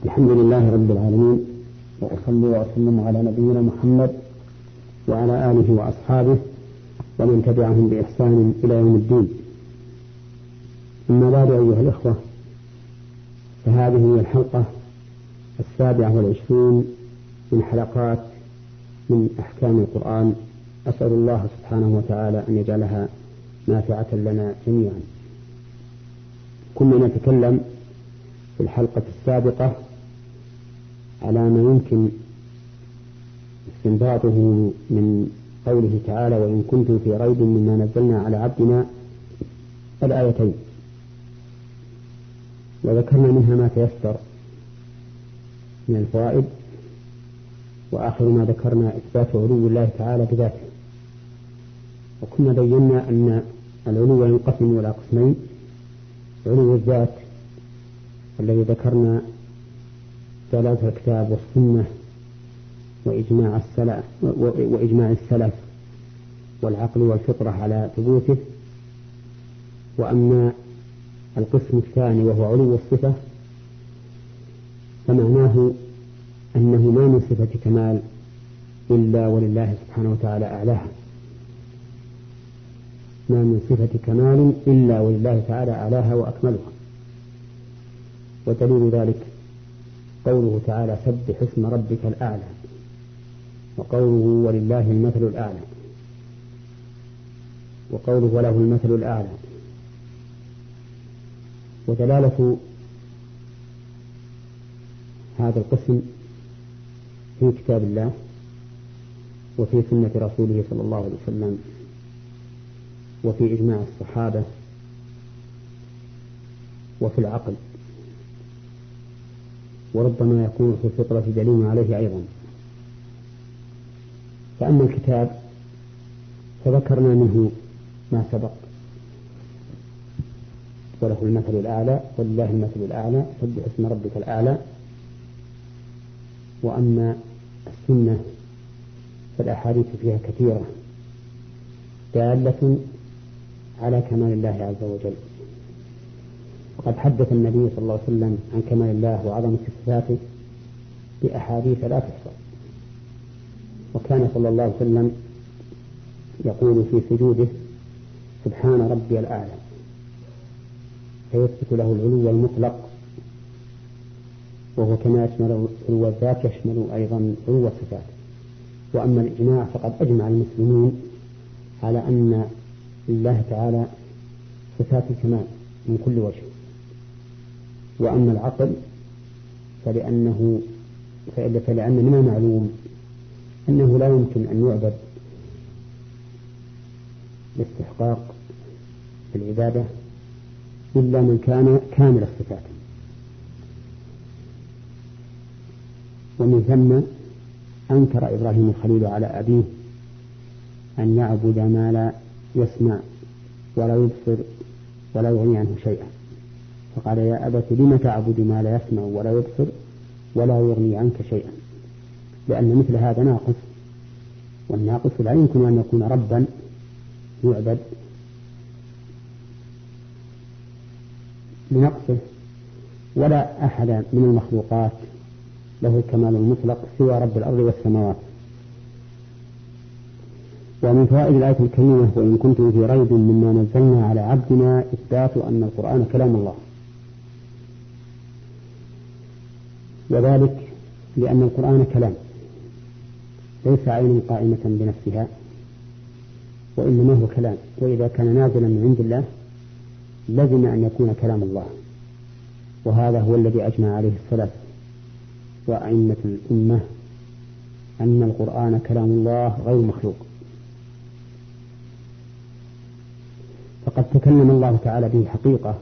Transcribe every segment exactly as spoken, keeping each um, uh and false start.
الحمد لله رب العالمين، وأصلي وأسلم على نبينا محمد وعلى آله وأصحابه ومن تبعهم بإحسان إلى يوم الدين. أما بعد أيها الإخوة، فهذه هي الحلقة السابعة والعشرون من حلقات من أحكام القرآن. أسأل الله سبحانه وتعالى أن يجعلها نافعة لنا جميعا. كنا نتكلم في الحلقة السابقة على ما يمكن استنباطه من قوله تعالى: وإن كنتم في ريب مما نزلنا على عبدنا الآيتين، وذكرنا منها ما تيسر من الفوائد، وآخر ما ذكرنا إثبات علو الله تعالى بذاته. وكنا بينا أن العلو ينقسم إلى قسمين: علو الذات الذي ذكرنا دلالة الكتاب والسنة وإجماع السلف وإجماع السلف والعقل والفطرة على ثبوته. وأما القسم الثاني وهو علو الصفة، فمعناه أنه ما من صفة كمال إلا ولله سبحانه وتعالى أعلاها، ما من صفة كمال إلا ولله تعالى أعلاها وأكملها. ودليل ذلك قوله تعالى: سبح اسم ربك الأعلى، وقوله: ولله المثل الأعلى، وقوله: وله المثل الأعلى. ودلالة هذا القسم في كتاب الله وفي سنة رسوله صلى الله عليه وسلم وفي إجماع الصحابة وفي العقل، وربما يكون في الفطرة دليل عليه أيضا. فأما الكتاب فذكرنا منه ما سبق: وله المثل الأعلى، ولله المثل الأعلى، سبح اسم ربك الأعلى. وأما السنة فالأحاديث فيها كثيرة دالة على كمال الله عز وجل، وقد حدث النبي صلى الله عليه وسلم عن كمال الله وعظمة صفاته بأحاديث لا تحصى. وكان صلى الله عليه وسلم يقول في سجوده: سبحان ربي الأعلى، فيثبت له العلو المطلق، وهو كما يشمل علو الذات يشمل أيضا علو الصفات. وأما الإجماع فقد أجمع المسلمون على أن الله تعالى صفات الكمال من كل وجه. وأما العقل فلأنه فلأن من المعلوم أنه لا يمكن أن يعبد باستحقاق العبادة إلا من كان كامل الصفات. ومن ثم أنكر إبراهيم الخليل على أبيه أن يعبد ما لا يسمع ولا يبصر ولا يغني عنه شيئا، فقال: يا أبت لم تعبد ما لا يسمع ولا يبصر ولا يغني عنك شيئا، لأن مثل هذا ناقص، والناقص لا يمكن أن يكون ربا يعبد لنقصه، ولا أحد من المخلوقات له الكمال المطلق سوى رب الأرض والسماوات. ومن فوائد الآية الكريمة: وإن كنتم في ريب مما نزلنا على عبدنا، إثبات أن القرآن كلام الله، وذلك لأن القرآن كلام ليس عين قائمة بنفسها، وإنما هو كلام، وإذا كان نازلا من عند الله لزم أن يكون كلام الله. وهذا هو الذي أجمع عليه السلف وأئمة الأمة أن القرآن كلام الله غير مخلوق. فقد تكلم الله تعالى به حقيقة،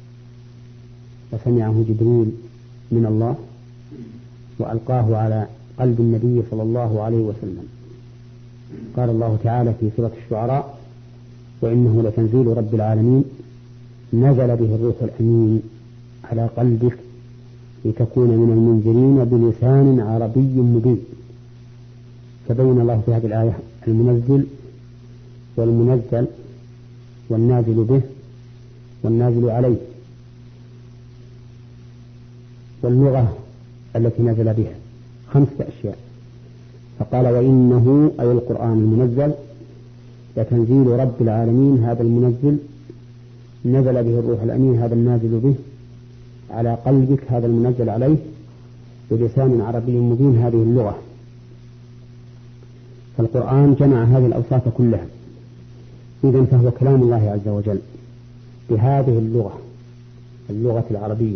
وسمعه جبريل من الله وألقاه على قلب النبي صلى الله عليه وسلم. قال الله تعالى في سورة الشعراء: وإنه لتنزيل رب العالمين نزل به الروح الأمين على قلبك لتكون من المنذرين بلسان عربي مبين. فبين الله في هذه الآية المنزل والمنزل والنازل به والنازل عليه. واللغة التي نزل بها خمسة أشياء. فقال وإنه أي القرآن المنزل لتنزيل رب العالمين، هذا المنزل نزل به الروح الأمين، هذا النازل به على قلبك، هذا المنزل عليه بلسان عربي مبين هذه اللغة. فالقرآن جمع هذه الأوصاف كلها، إذن فهو كلام الله عز وجل بهذه اللغة، اللغة العربية.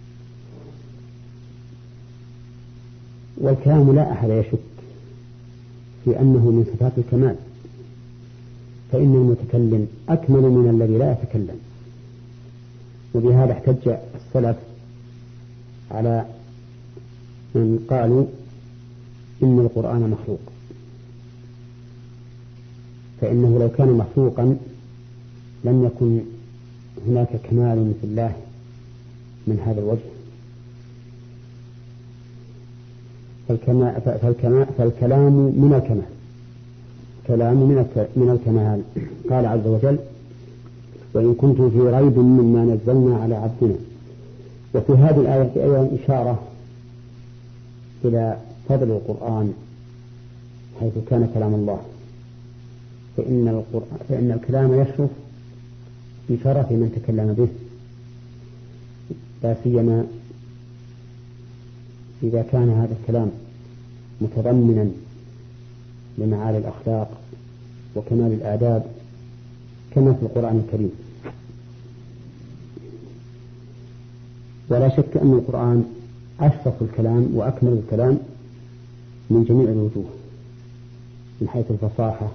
والكلام لا أحد يشك في أنه من صفات الكمال، فإن المتكلم أكمل من الذي لا يتكلم. وبهذا احتج السلف على من قالوا إن القرآن مخلوق، فإنه لو كان مخلوقا لم يكن هناك كمال في الله من هذا الوجه. فالكما فالكما فالكلام من الكمال، كلام من الكمال. قال عز وجل وإن كنتم في ريب مما نزلنا على عبدنا. وفي هذه الآية أيضا إشارة إلى فضل القرآن حيث كان كلام الله، فإن, القرآن فإن الكلام يشرف بشرف من تكلم به، لا سيما إذا كان هذا الكلام متضمنا لمعالي الأخلاق وكمال الآداب كما في القرآن الكريم. ولا شك أن القرآن أشرف الكلام وأكمل الكلام من جميع الوجوه، من حيث الفصاحة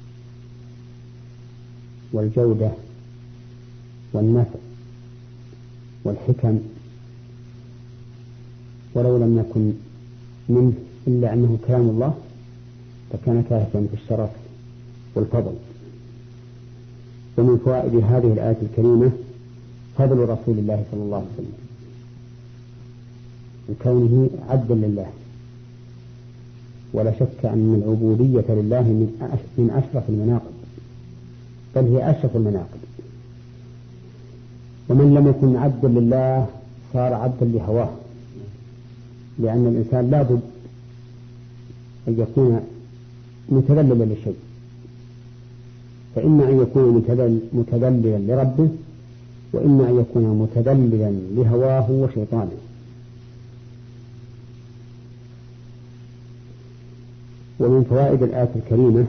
والجودة والنفع والحكم، ولو لم يكن منه إلا أنه كلام الله فكان كافيا في الشرف والفضل. ومن فوائد هذه الآية الكريمة فضل رسول الله صلى الله عليه وسلم وكونه عبدا لله. ولا شك أن العبودية لله من أشرف المناقب، بل هي أشرف المناقب. ومن لم يكن عبدا لله صار عبدا لهواه، لأن الإنسان لا بد أن يكون متذللا لشيء، فإما أن يكون متذللا لربه، وإما أن يكون متذللا لهواه وشيطانه. ومن فوائد الآية الكريمة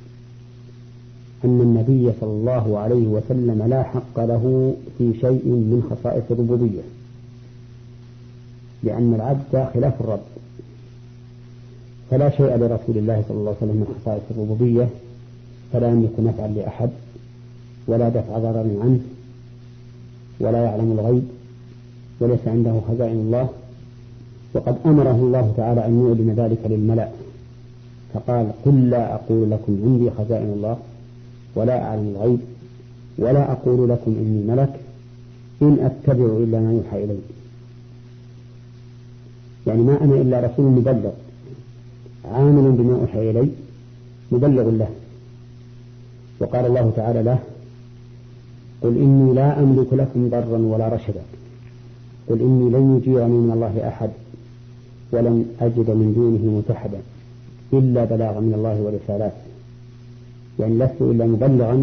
أن النبي صلى الله عليه وسلم لا حق له في شيء من خصائص الربوبية، لأن العبد خلاف الرب، فلا شيء لرسول الله صلى الله عليه وسلم من خصائص الربوبية، فلا يملك نفعا لأحد ولا دفع ضرر عنه ولا يعلم الغيب وليس عنده خزائن الله. وقد أمره الله تعالى أن يعلن ذلك للملأ، فقال قل لا أقول لكم عندي خزائن الله ولا أعلم الغيب ولا أقول لكم إني ملك إن أتبع إلا ما يوحى إلي. يعني ما أنا إلا رسول مبلغ عامل بما أوحى إلي مبلغ له. وقال الله تعالى له قل إني لا أملك لكم ضرا ولا رشدا، قل إني لن يجيرني من الله أحد ولن أجد من دونه ملتحدا إلا بلاغا من الله ورسالاته. يعني لست إلا مبلغا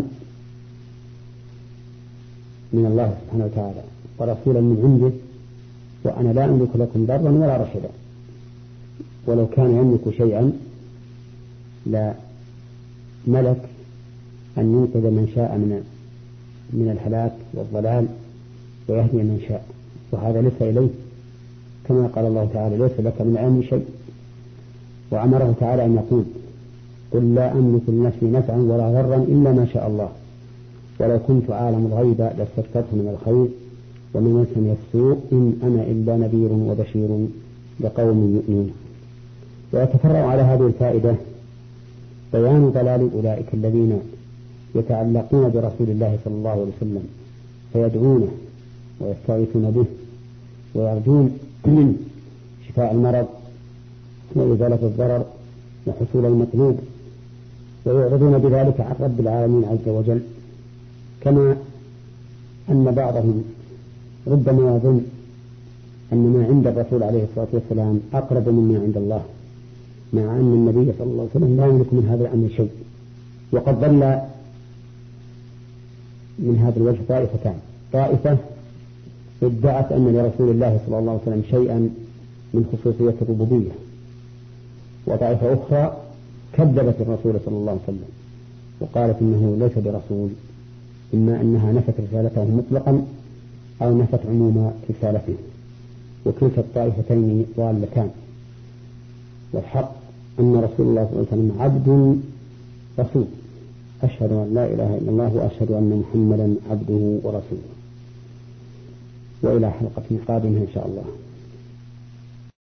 من الله سبحانه وتعالى ورسولا من عنده، وأنا لا أملك لكم ضرا ولا رشدا. ولو كان يملك شيئا لا ملك أن ينقذ من شاء من من الهلاك والضلال ويهدي من شاء، وهذا ليس إليه، كما قال الله تعالى ليس لك من الأمر شيء. وأمره تعالى أن يقول قل لا أملك لنفسي نفعا ولا ضرا إلا ما شاء الله ولو كنت أعلم الغيب لاستكثرت من الخير ومن مسني السوء إن أنا إلا نذير وبشير لقوم يؤمنون. ويتفرع على هذه الفائدة بيان ضلال أولئك الذين يتعلقون برسول الله صلى الله عليه وسلم فيدعونه ويستغيثون به ويرجون منه شفاء المرض وإزالة الضرر وحصول المطلوب، ويعرضون بذلك عن رب العالمين عز وجل. كما أن بعضهم ربما يظن أن ما عند الرسول عليه الصلاة والسلام أقرب مما عند الله، مع أن النبي صلى الله عليه وسلم لا يملك من هذا الأمر شيء. وقد ضل من هذا الوجه طائفتان: طائفة ادعت أن لرسول الله صلى الله عليه وسلم شيئا من خصوصية الربوبية، وطائفة أخرى كذبت الرسول صلى الله عليه وسلم وقالت إنه ليس برسول، إما أنها نفت رسالته مطلقا أو نفت عموم رسالته، وكلتا الطائفتين ضالتان. والحق أن رسول الله صلى الله عليه وسلم عبد رسول، أشهد أن لا إله إلا الله وأشهد أن محمدا عبده ورسوله. وإلى حلقة قادمة إن شاء الله.